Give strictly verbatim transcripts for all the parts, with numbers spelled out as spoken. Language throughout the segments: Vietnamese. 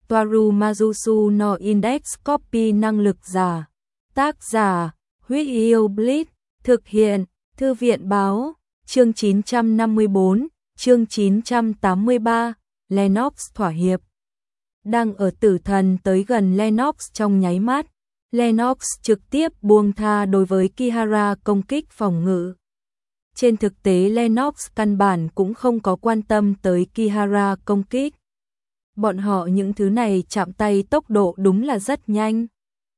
Toaru Majusu no Index Copy năng lực giả. Tác giả, Huyết Yêu Blitz, thực hiện, Thư viện báo, chương chín trăm năm mươi tư, chương chín trăm tám mươi ba, Lennox thỏa hiệp. Đang ở tử thần tới gần Lennox trong nháy mắt, Lennox trực tiếp buông tha đối với Kihara công kích phòng ngự. Trên thực tế Lennox căn bản cũng không có quan tâm tới Kihara công kích. Bọn họ những thứ này chạm tay tốc độ đúng là rất nhanh.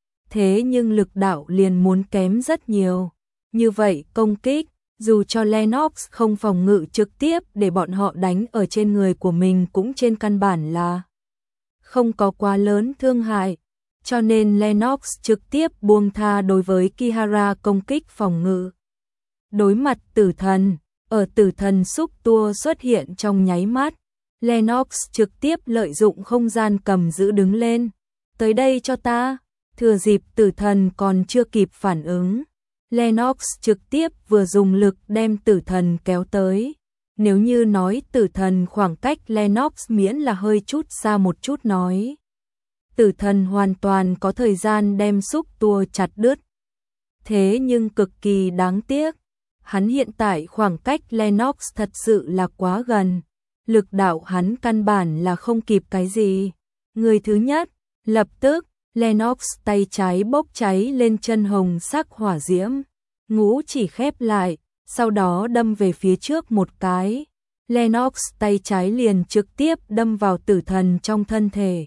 Thế nhưng lực đạo liền muốn kém rất nhiều. Như vậy công kích, dù cho Lennox không phòng ngự trực tiếp để bọn họ đánh ở trên người của mình cũng trên căn bản là không có quá lớn thương hại. Cho nên Lennox trực tiếp buông tha đối với Kihara công kích phòng ngự. Đối mặt tử thần, ở tử thần xúc tua xuất hiện trong nháy mắt, Lennox trực tiếp lợi dụng không gian cầm giữ đứng lên. Tới đây cho ta, thừa dịp tử thần còn chưa kịp phản ứng. Lennox trực tiếp vừa dùng lực đem tử thần kéo tới. Nếu như nói tử thần khoảng cách Lennox miễn là hơi chút xa một chút nói. Tử thần hoàn toàn có thời gian đem xúc tua chặt đứt. Thế nhưng cực kỳ đáng tiếc. Hắn hiện tại khoảng cách Lennox thật sự là quá gần. Lực đạo hắn căn bản là không kịp cái gì. Người thứ nhất, lập tức, Lennox tay trái bốc cháy lên chân hồng sắc hỏa diễm. Ngũ chỉ khép lại, sau đó đâm về phía trước một cái. Lennox tay trái liền trực tiếp đâm vào tử thần trong thân thể.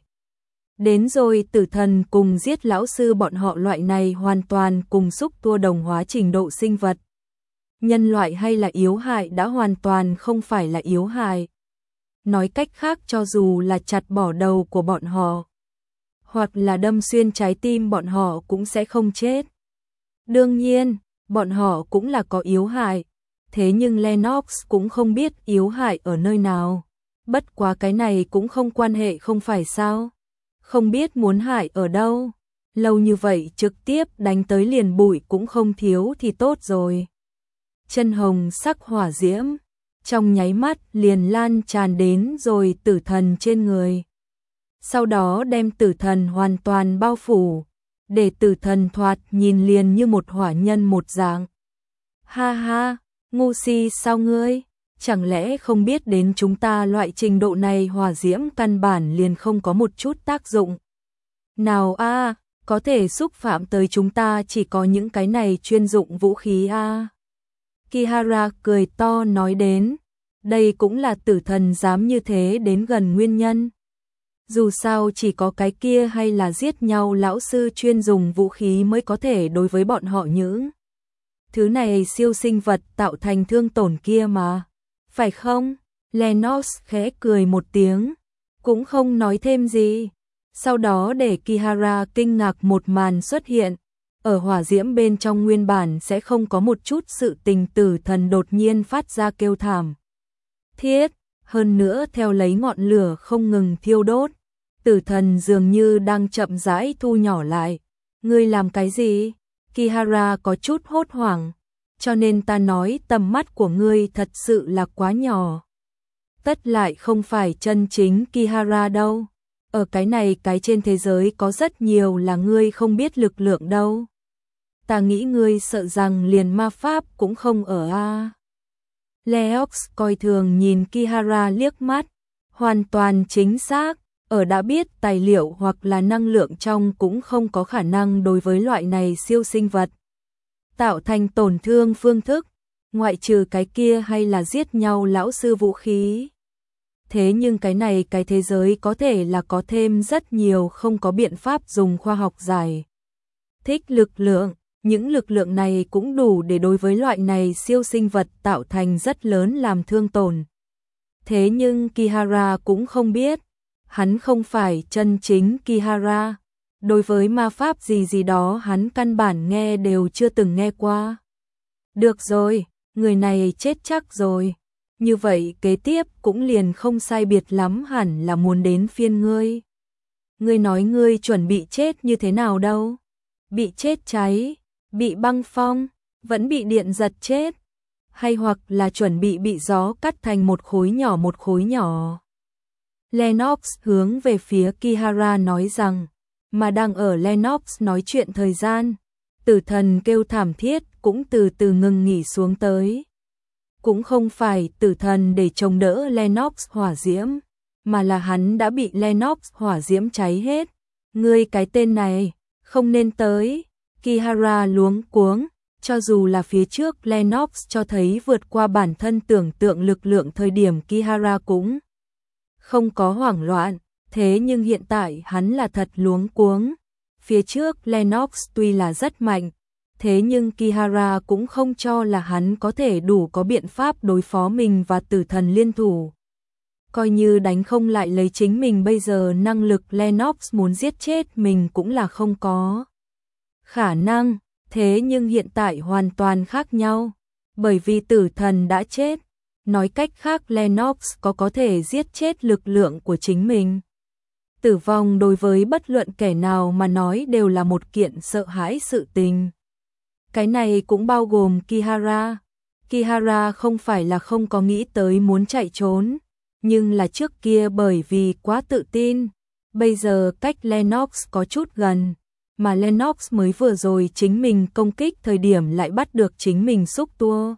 Đến rồi tử thần cùng giết lão sư bọn họ loại này hoàn toàn cùng xúc tua đồng hóa trình độ sinh vật. Nhân loại hay là yếu hại đã hoàn toàn không phải là yếu hại. Nói cách khác cho dù là chặt bỏ đầu của bọn họ, hoặc là đâm xuyên trái tim bọn họ cũng sẽ không chết. Đương nhiên, bọn họ cũng là có yếu hại, thế nhưng Lennox cũng không biết yếu hại ở nơi nào. Bất quá cái này cũng không quan hệ không phải sao? Không biết muốn hại ở đâu. Lâu như vậy trực tiếp đánh tới liền bụi cũng không thiếu thì tốt rồi. Chân hồng sắc hỏa diễm, trong nháy mắt liền lan tràn đến rồi tử thần trên người. Sau đó đem tử thần hoàn toàn bao phủ, để tử thần thoạt nhìn liền như một hỏa nhân một dạng. Ha ha, ngu si sao ngươi, chẳng lẽ không biết đến chúng ta loại trình độ này hỏa diễm căn bản liền không có một chút tác dụng. Nào a, có thể xúc phạm tới chúng ta chỉ có những cái này chuyên dụng vũ khí a. Kihara cười to nói đến, đây cũng là tử thần dám như thế đến gần nguyên nhân. Dù sao chỉ có cái kia hay là giết nhau lão sư chuyên dùng vũ khí mới có thể đối với bọn họ những thứ này siêu sinh vật tạo thành thương tổn kia mà. Phải không? Lennox khẽ cười một tiếng, cũng không nói thêm gì. Sau đó để Kihara kinh ngạc một màn xuất hiện. Ở hỏa diễm bên trong nguyên bản sẽ không có một chút sự tình, tử thần đột nhiên phát ra kêu thảm thiết, hơn nữa theo lấy ngọn lửa không ngừng thiêu đốt. Tử thần dường như đang chậm rãi thu nhỏ lại. Ngươi làm cái gì? Kihara có chút hốt hoảng. Cho nên ta nói tầm mắt của ngươi thật sự là quá nhỏ. Tất lại không phải chân chính Kihara đâu. Ở cái này cái trên thế giới có rất nhiều là ngươi không biết lực lượng đâu. Ta nghĩ ngươi sợ rằng liền ma pháp cũng không ở a. Leox coi thường nhìn Kihara liếc mắt. Hoàn toàn chính xác. Ở đã biết tài liệu hoặc là năng lượng trong cũng không có khả năng đối với loại này siêu sinh vật tạo thành tổn thương phương thức, ngoại trừ cái kia hay là giết nhau lão sư vũ khí. Thế nhưng cái này cái thế giới có thể là có thêm rất nhiều không có biện pháp dùng khoa học giải thích lực lượng, những lực lượng này cũng đủ để đối với loại này siêu sinh vật tạo thành rất lớn làm thương tổn. Thế nhưng Kihara cũng không biết. Hắn không phải chân chính Kihara. Đối với ma pháp gì gì đó hắn căn bản nghe đều chưa từng nghe qua. Được rồi, người này chết chắc rồi. Như vậy kế tiếp cũng liền không sai biệt lắm, hẳn là muốn đến phiên ngươi. Ngươi nói ngươi chuẩn bị chết như thế nào đâu? Bị chết cháy, bị băng phong, vẫn bị điện giật chết, hay hoặc là chuẩn bị bị gió cắt thành một khối nhỏ một khối nhỏ. Lennox hướng về phía Kihara nói rằng, mà đang ở Lennox nói chuyện thời gian, tử thần kêu thảm thiết cũng từ từ ngừng nghỉ xuống tới. Cũng không phải tử thần để chống đỡ Lennox hỏa diễm, mà là hắn đã bị Lennox hỏa diễm cháy hết. Ngươi cái tên này, không nên tới. Kihara luống cuống, cho dù là phía trước Lennox cho thấy vượt qua bản thân tưởng tượng lực lượng thời điểm Kihara cũng không có hoảng loạn, thế nhưng hiện tại hắn là thật luống cuống. Phía trước Lennox tuy là rất mạnh, thế nhưng Kihara cũng không cho là hắn có thể đủ có biện pháp đối phó mình và tử thần liên thủ. Coi như đánh không lại lấy chính mình bây giờ năng lực Lennox muốn giết chết mình cũng là không có khả năng, thế nhưng hiện tại hoàn toàn khác nhau, bởi vì tử thần đã chết. Nói cách khác Lennox có có thể giết chết lực lượng của chính mình. Tử vong đối với bất luận kẻ nào mà nói đều là một kiện sợ hãi sự tình. Cái này cũng bao gồm Kihara. Kihara không phải là không có nghĩ tới muốn chạy trốn, nhưng là trước kia bởi vì quá tự tin. Bây giờ cách Lennox có chút gần, mà Lennox mới vừa rồi chính mình công kích thời điểm lại bắt được chính mình xúc tua.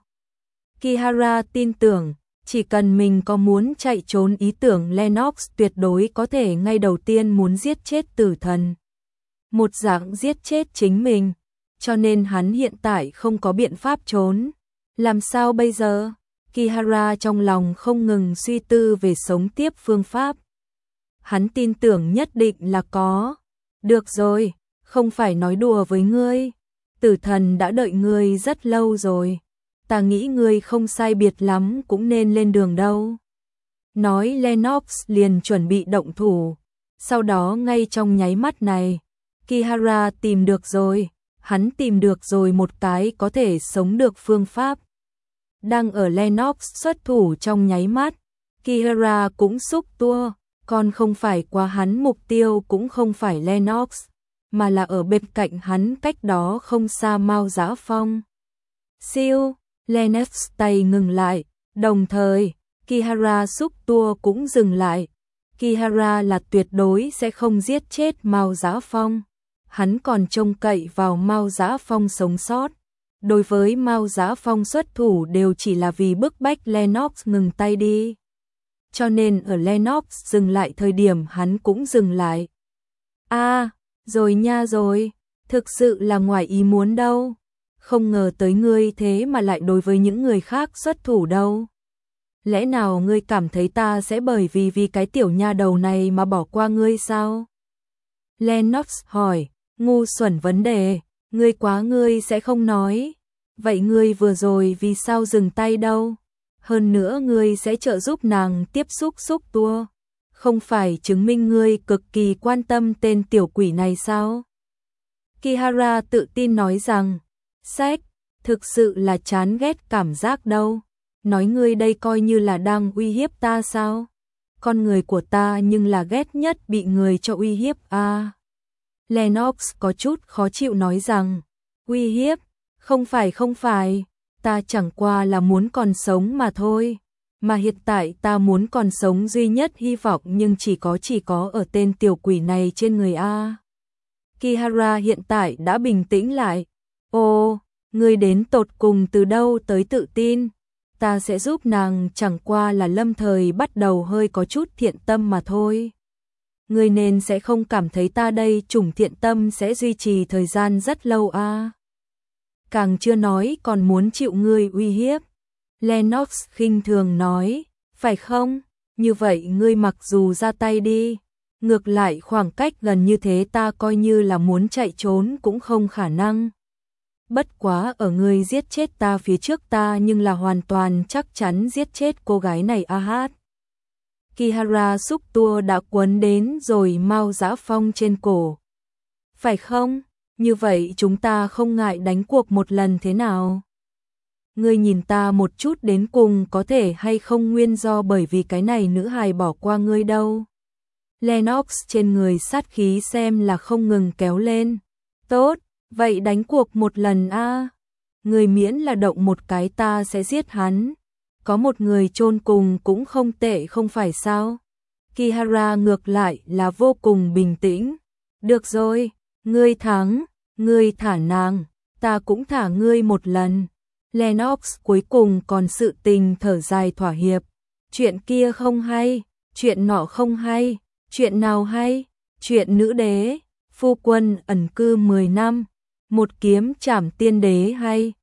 Kihara tin tưởng, chỉ cần mình có muốn chạy trốn ý tưởng Lennox tuyệt đối có thể ngay đầu tiên muốn giết chết tử thần. Một dạng giết chết chính mình, cho nên hắn hiện tại không có biện pháp trốn. Làm sao bây giờ? Kihara trong lòng không ngừng suy tư về sống tiếp phương pháp. Hắn tin tưởng nhất định là có. Được rồi, không phải nói đùa với ngươi. Tử thần đã đợi ngươi rất lâu rồi. Ta nghĩ ngươi không sai biệt lắm cũng nên lên đường đâu. Nói Lennox liền chuẩn bị động thủ. Sau đó ngay trong nháy mắt này, Kihara tìm được rồi. Hắn tìm được rồi một cái có thể sống được phương pháp. Đang ở Lennox xuất thủ trong nháy mắt, Kihara cũng xúc tua, còn không phải qua hắn mục tiêu cũng không phải Lennox, mà là ở bên cạnh hắn cách đó không xa Mao Giá Phong. Siêu, Lennox tay ngừng lại, đồng thời, Kihara xúc tua cũng dừng lại. Kihara là tuyệt đối sẽ không giết chết Mao Giá Phong. Hắn còn trông cậy vào Mao Giá Phong sống sót. Đối với Mao Giá Phong xuất thủ đều chỉ là vì bức bách Lennox ngừng tay đi. Cho nên ở Lennox dừng lại thời điểm hắn cũng dừng lại. À, rồi nha rồi, thực sự là ngoài ý muốn đâu. Không ngờ tới ngươi thế mà lại đối với những người khác xuất thủ đâu. Lẽ nào ngươi cảm thấy ta sẽ bởi vì vì cái tiểu nha đầu này mà bỏ qua ngươi sao? Lennox hỏi, ngu xuẩn vấn đề, ngươi quá ngươi sẽ không nói. Vậy ngươi vừa rồi vì sao dừng tay đâu? Hơn nữa ngươi sẽ trợ giúp nàng tiếp xúc xúc tua. Không phải chứng minh ngươi cực kỳ quan tâm tên tiểu quỷ này sao? Kihara tự tin nói rằng, sách, thực sự là chán ghét cảm giác đâu. Nói ngươi đây coi như là đang uy hiếp ta sao? Con người của ta nhưng là ghét nhất bị người cho uy hiếp à. Lennox có chút khó chịu nói rằng, uy hiếp, không phải không phải, ta chẳng qua là muốn còn sống mà thôi. Mà hiện tại ta muốn còn sống duy nhất hy vọng nhưng chỉ có chỉ có ở tên tiểu quỷ này trên người a. Kihara hiện tại đã bình tĩnh lại. Ồ, ngươi đến tột cùng từ đâu tới tự tin? Ta sẽ giúp nàng chẳng qua là lâm thời bắt đầu hơi có chút thiện tâm mà thôi. Ngươi nên sẽ không cảm thấy ta đây chủng thiện tâm sẽ duy trì thời gian rất lâu a. Càng chưa nói còn muốn chịu ngươi uy hiếp. Lennox khinh thường nói, phải không? Như vậy ngươi mặc dù ra tay đi, ngược lại khoảng cách gần như thế ta coi như là muốn chạy trốn cũng không khả năng. Bất quá ở ngươi giết chết ta phía trước ta nhưng là hoàn toàn chắc chắn giết chết cô gái này a hát. Kihara xúc tua đã quấn đến rồi Mao Giá Phong trên cổ. Phải không? Như vậy chúng ta không ngại đánh cuộc một lần thế nào? Ngươi nhìn ta một chút đến cùng có thể hay không nguyên do bởi vì cái này nữ hài bỏ qua ngươi đâu. Lennox trên người sát khí xem là không ngừng kéo lên. Tốt, vậy đánh cuộc một lần a. Người miễn là động một cái ta sẽ giết hắn. Có một người chôn cùng cũng không tệ không phải sao? Kihara ngược lại là vô cùng bình tĩnh. Được rồi, ngươi thắng, ngươi thả nàng, ta cũng thả ngươi một lần. Lennox cuối cùng còn sự tình thở dài thỏa hiệp. Chuyện kia không hay, chuyện nọ không hay, chuyện nào hay? Chuyện nữ đế, phu quân ẩn cư mười năm, một kiếm trảm tiên đế hay.